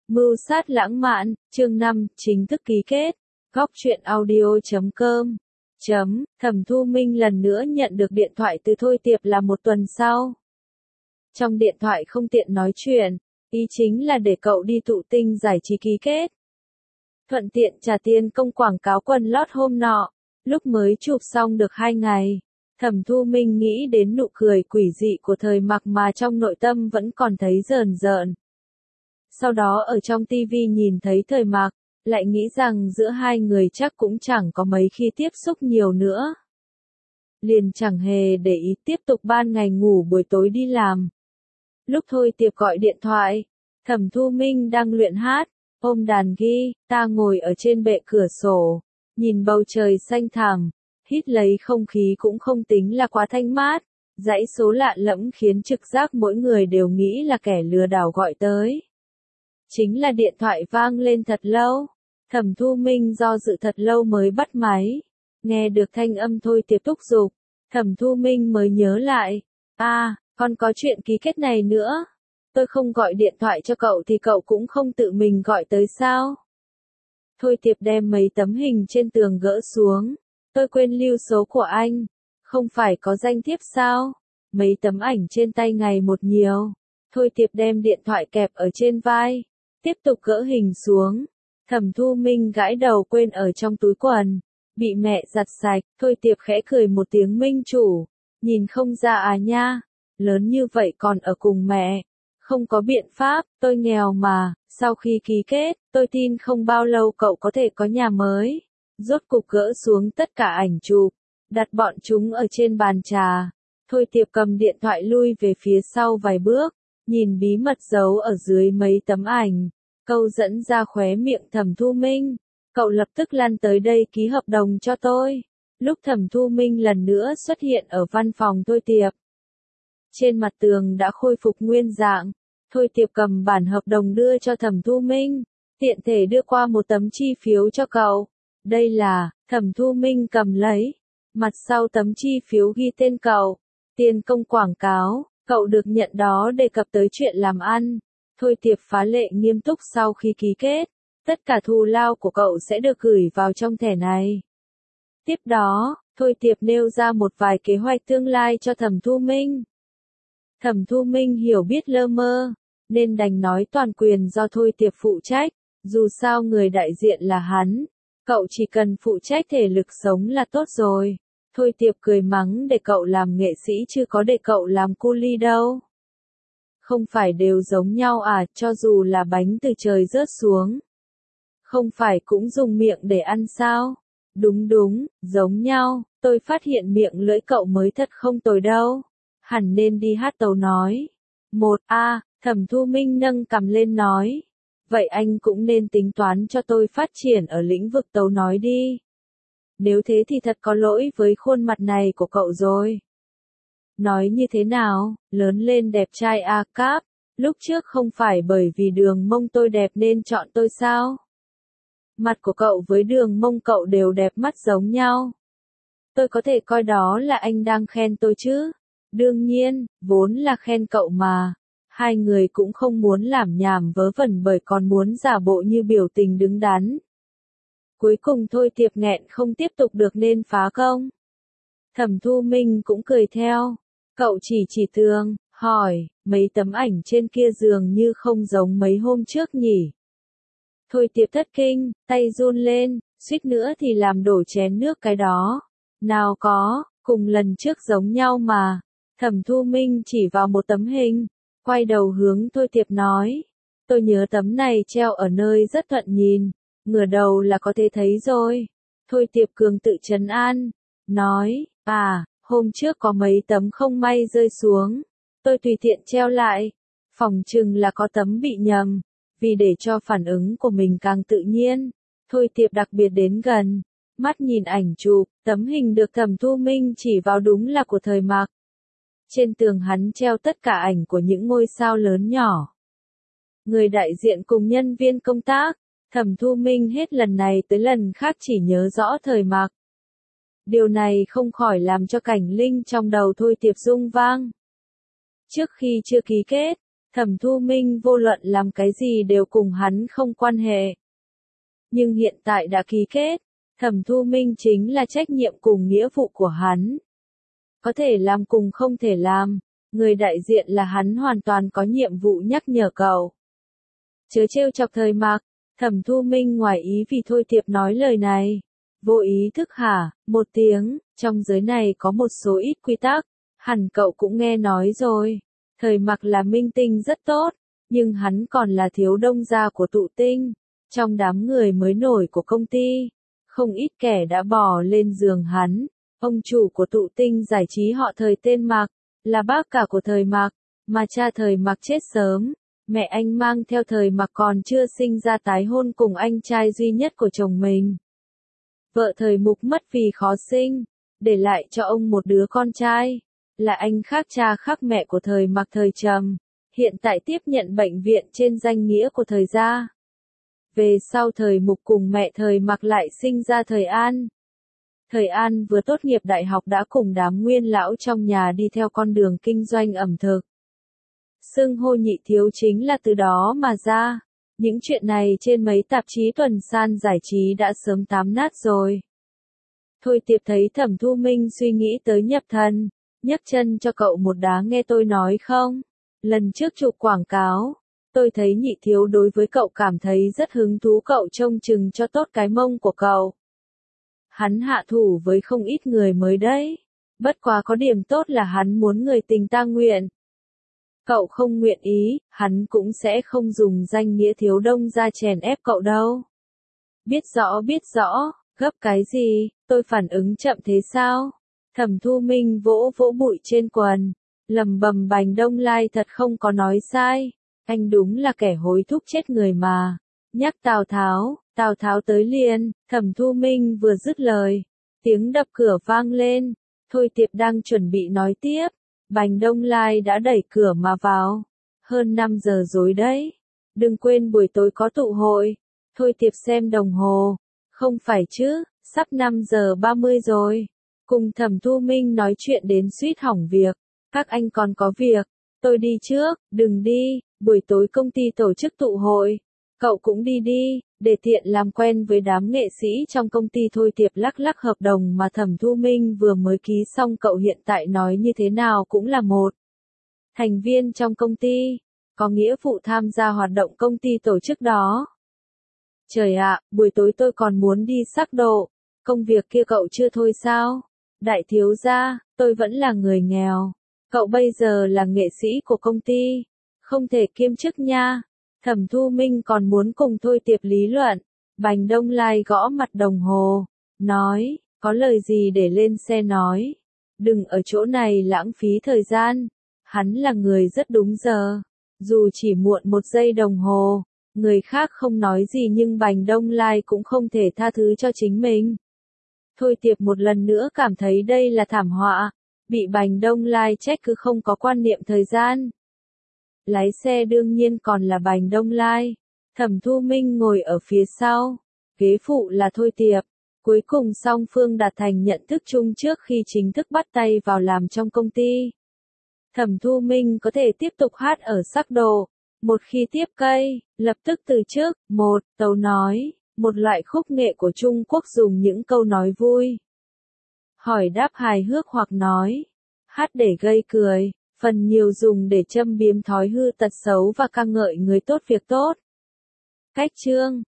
Mưu sát lãng mạn, chương 5, chính thức ký kết. Góc truyện audio.com. Thẩm Thu Minh lần nữa nhận được điện thoại từ Thôi Tiệp là một tuần sau. Trong điện thoại không tiện nói chuyện, ý chính là để cậu đi thụ tinh giải trí ký kết. Thuận tiện trả tiền công quảng cáo quần lót hôm nọ, lúc mới chụp xong được 2 ngày. Thẩm Thu Minh nghĩ đến nụ cười quỷ dị của Thời Mặc mà trong nội tâm vẫn còn thấy rờn rợn. Sau đó ở trong TV nhìn thấy Thời Mặc, lại nghĩ rằng giữa hai người chắc cũng chẳng có mấy khi tiếp xúc nhiều nữa. Liền chẳng hề để ý tiếp tục ban ngày ngủ buổi tối đi làm. Lúc Thôi Tiệp gọi điện thoại, Thẩm Thu Minh đang luyện hát, ôm đàn guitar ngồi ở trên bệ cửa sổ, nhìn bầu trời xanh thẳm, hít lấy không khí cũng không tính là quá thanh mát, dãy số lạ lẫm khiến trực giác mỗi người đều nghĩ là kẻ lừa đảo gọi tới. Chính là điện thoại vang lên thật lâu, Thẩm Thu Minh do dự thật lâu mới bắt máy, nghe được thanh âm Thôi Tiệp thúc giục, Thẩm Thu Minh mới nhớ lại, còn có chuyện ký kết này nữa, tôi không gọi điện thoại cho cậu thì cậu cũng không tự mình gọi tới sao? Thôi Tiệp đem mấy tấm hình trên tường gỡ xuống, tôi quên lưu số của anh, không phải có danh thiếp sao? Mấy tấm ảnh trên tay ngày một nhiều, Thôi Tiệp đem điện thoại kẹp ở trên vai, tiếp tục gỡ hình xuống. Thẩm Thu Minh gãi đầu quên ở trong túi quần, bị mẹ giặt sạch, Thôi Tiệp khẽ cười một tiếng minh chủ, nhìn không ra à nha, lớn như vậy còn ở cùng mẹ, không có biện pháp, tôi nghèo mà, sau khi ký kết, tôi tin không bao lâu cậu có thể có nhà mới. Rốt cục gỡ xuống tất cả ảnh chụp, đặt bọn chúng ở trên bàn trà, Thôi Tiệp cầm điện thoại lui về phía sau vài bước, nhìn bí mật giấu ở dưới mấy tấm ảnh. Câu dẫn ra khóe miệng Thẩm Thu Minh, cậu lập tức lăn tới đây ký hợp đồng cho tôi. Lúc Thẩm Thu Minh lần nữa xuất hiện ở văn phòng Thôi Tiệp, trên mặt tường đã khôi phục nguyên dạng, Thôi Tiệp cầm bản hợp đồng đưa cho Thẩm Thu Minh, tiện thể đưa qua một tấm chi phiếu cho cậu. Đây là, Thẩm Thu Minh cầm lấy, mặt sau tấm chi phiếu ghi tên cậu, tiền công quảng cáo, cậu được nhận đó đề cập tới chuyện làm ăn. Thôi Tiệp phá lệ nghiêm túc sau khi ký kết, tất cả thù lao của cậu sẽ được gửi vào trong thẻ này. Tiếp đó, Thôi Tiệp nêu ra một vài kế hoạch tương lai cho Thẩm Thu Minh. Thẩm Thu Minh hiểu biết lơ mơ, nên đành nói toàn quyền do Thôi Tiệp phụ trách, dù sao người đại diện là hắn, cậu chỉ cần phụ trách thể lực sống là tốt rồi. Thôi Tiệp cười mắng để cậu làm nghệ sĩ chứ có để cậu làm cu li đâu. Không phải đều giống nhau à, cho dù là bánh từ trời rớt xuống. Không phải cũng dùng miệng để ăn sao? Đúng, giống nhau, tôi phát hiện miệng lưỡi cậu mới thật không tồi đâu. Hẳn nên đi hát tấu nói. Thẩm Thu Minh nâng cằm lên nói. Vậy anh cũng nên tính toán cho tôi phát triển ở lĩnh vực tấu nói đi. Nếu thế thì thật có lỗi với khuôn mặt này của cậu rồi. Nói như thế nào, lớn lên đẹp trai a cáp, lúc trước không phải bởi vì đường mông tôi đẹp nên chọn tôi sao? Mặt của cậu với đường mông cậu đều đẹp mắt giống nhau. Tôi có thể coi đó là anh đang khen tôi chứ? Đương nhiên, vốn là khen cậu mà. Hai người cũng không muốn làm nhảm vớ vẩn bởi còn muốn giả bộ như biểu tình đứng đắn. Cuối cùng Thôi Tiệp nghẹn không tiếp tục được nên phá công. Thẩm Thu Minh cũng cười theo. Cậu chỉ tường, hỏi, mấy tấm ảnh trên kia dường như không giống mấy hôm trước nhỉ. Thôi Tiệp thất kinh, tay run lên, suýt nữa thì làm đổ chén nước cái đó. Nào có, cùng lần trước giống nhau mà. Thẩm Thu Minh chỉ vào một tấm hình, quay đầu hướng Thôi Tiệp nói. Tôi nhớ tấm này treo ở nơi rất thuận nhìn, ngửa đầu là có thể thấy rồi. Thôi Tiệp cường tự trấn an, nói, hôm trước có mấy tấm không may rơi xuống, tôi tùy tiện treo lại, phỏng chừng là có tấm bị nhầm, vì để cho phản ứng của mình càng tự nhiên, Thôi Tiệp đặc biệt đến gần, mắt nhìn ảnh chụp, tấm hình được Thẩm Thu Minh chỉ vào đúng là của Thời Mặc. Trên tường hắn treo tất cả ảnh của những ngôi sao lớn nhỏ. Người đại diện cùng nhân viên công tác, Thẩm Thu Minh hết lần này tới lần khác chỉ nhớ rõ Thời Mặc. Điều này không khỏi làm cho cảnh linh trong đầu Thôi Tiệp rung vang. Trước khi chưa ký kết, Thẩm Thu Minh vô luận làm cái gì đều cùng hắn không quan hệ. Nhưng hiện tại đã ký kết, Thẩm Thu Minh chính là trách nhiệm cùng nghĩa vụ của hắn. Có thể làm cùng không thể làm, người đại diện là hắn hoàn toàn có nhiệm vụ nhắc nhở cậu. Chớ trêu chọc Thời Mạc, Thẩm Thu Minh ngoài ý vì Thôi Tiệp nói lời này. Vô ý thức hả, một tiếng, trong giới này có một số ít quy tắc, hẳn cậu cũng nghe nói rồi. Thời Mạc là minh tinh rất tốt, nhưng hắn còn là thiếu đông gia của tụ tinh. Trong đám người mới nổi của công ty, không ít kẻ đã bò lên giường hắn. Ông chủ của tụ tinh giải trí họ Thời tên Mạc, là bác cả của Thời Mạc, mà cha Thời Mạc chết sớm. Mẹ anh mang theo Thời Mạc còn chưa sinh ra tái hôn cùng anh trai duy nhất của chồng mình. Vợ Thời Mục mất vì khó sinh, để lại cho ông một đứa con trai, là anh khác cha khác mẹ của Thời Mạc Thời Trầm, hiện tại tiếp nhận bệnh viện trên danh nghĩa của Thời gia. Về sau Thời Mục cùng mẹ Thời Mạc lại sinh ra Thời An. Thời An vừa tốt nghiệp đại học đã cùng đám nguyên lão trong nhà đi theo con đường kinh doanh ẩm thực. Xưng hô nhị thiếu chính là từ đó mà ra. Những chuyện này trên mấy tạp chí tuần san giải trí đã sớm tám nát rồi. Thôi Tiệp thấy Thẩm Thu Minh suy nghĩ tới nhập thần, nhấc chân cho cậu một đá nghe tôi nói không? Lần trước chụp quảng cáo, tôi thấy nhị thiếu đối với cậu cảm thấy rất hứng thú, cậu trông chừng cho tốt cái mông của cậu. Hắn hạ thủ với không ít người mới đấy. Bất quá có điểm tốt là hắn muốn người tình ta nguyện. Cậu không nguyện ý, hắn cũng sẽ không dùng danh nghĩa thiếu đông ra chèn ép cậu đâu. Biết rõ, gấp cái gì, tôi phản ứng chậm thế sao? Thẩm Thu Minh vỗ vỗ bụi trên quần, lầm bầm Bành Đông Lai thật không có nói sai, anh đúng là kẻ hối thúc chết người mà. Nhắc Tào Tháo tới liền, Thẩm Thu Minh vừa dứt lời, tiếng đập cửa vang lên, Thôi Tiệp đang chuẩn bị nói tiếp. Bành Đông Lai đã đẩy cửa mà vào. Hơn 5 giờ rồi đấy. Đừng quên buổi tối có tụ hội. Thôi Tiệp xem đồng hồ. Không phải chứ, sắp 5 giờ 30 rồi. Cùng Thẩm Thu Minh nói chuyện đến suýt hỏng việc. Các anh còn có việc. Tôi đi trước, đừng đi. Buổi tối công ty tổ chức tụ hội. Cậu cũng đi đi, để tiện làm quen với đám nghệ sĩ trong công ty. Thôi Tiệp lắc lắc hợp đồng mà Thẩm Thu Minh vừa mới ký xong. Cậu hiện tại nói như thế nào cũng là một thành viên trong công ty, có nghĩa vụ tham gia hoạt động công ty tổ chức đó. Trời ạ, buổi tối tôi còn muốn đi sắc độ, công việc kia cậu chưa thôi sao? Đại thiếu gia, tôi vẫn là người nghèo, cậu bây giờ là nghệ sĩ của công ty, không thể kiêm chức nha. Thẩm Thu Minh còn muốn cùng Thôi Tiệp lý luận. Bành Đông Lai gõ mặt đồng hồ, nói, có lời gì để lên xe nói. Đừng ở chỗ này lãng phí thời gian. Hắn là người rất đúng giờ. Dù chỉ muộn 1 giây đồng hồ, người khác không nói gì nhưng Bành Đông Lai cũng không thể tha thứ cho chính mình. Thôi Tiệp một lần nữa cảm thấy đây là thảm họa. Bị Bành Đông Lai trách cứ không có quan niệm thời gian. Lái xe đương nhiên còn là Bành Đông Lai. Thẩm Thu Minh ngồi ở phía sau. Ghế phụ là Thôi Tiệp. Cuối cùng song phương đạt thành nhận thức chung trước khi chính thức bắt tay vào làm trong công ty. Thẩm Thu Minh có thể tiếp tục hát ở sắc độ. Một khi tiếp cây, lập tức từ chức. Một, tấu nói. Một loại khúc nghệ của Trung Quốc dùng những câu nói vui, hỏi đáp hài hước hoặc nói. Hát để gây cười. Phần nhiều dùng để châm biếm thói hư tật xấu và ca ngợi người tốt việc tốt. Cách chương